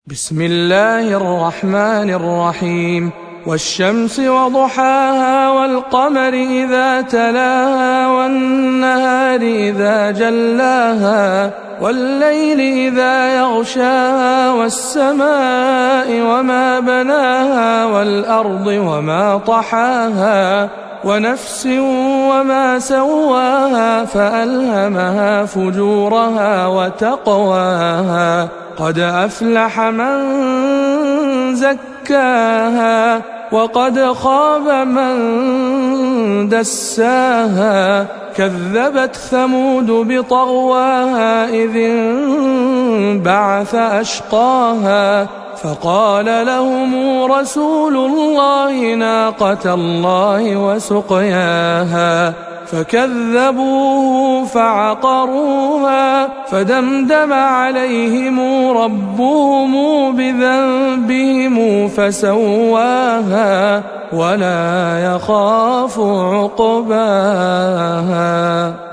بسم الله الرحمن الرحيم والشمس وضحاها والقمر إذا تلاها والنهار إذا جلاها والليل إذا يغشاها والسماء وما بناها والأرض وما طحاها ونفس وما سواها فألهمها فجورها وتقواها قد أفلح من زكاها وقد خاب من دساها كذبت ثمود بطغواها إذ انبعث أشقاها فقال لهم رسول الله ناقة الله وسقياها فكذبوه فعقروها فدمدم عليهم ربهم بذنبهم فسواها ولا يخاف عقباها.